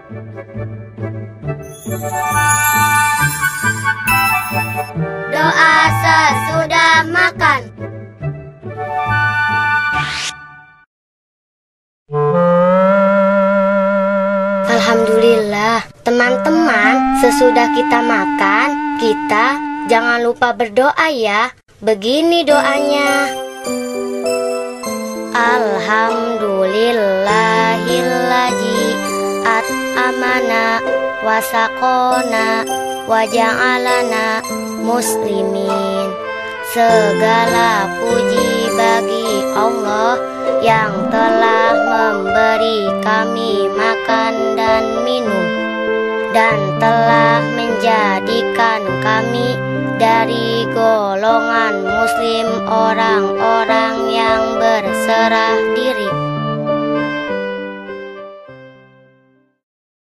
Doa sesudah makan. Alhamdulillah, teman-teman, sesudah kita makan, kita jangan lupa berdoa ya. Begini doanya. Alhamdulillahilladzi at'amana wa saqona wa ja'alana muslimin. Segala puji bagi Allah yang telah memberi kami makan dan minum, dan telah menjadikan kami dari golongan muslim, orang-orang yang berserah diri.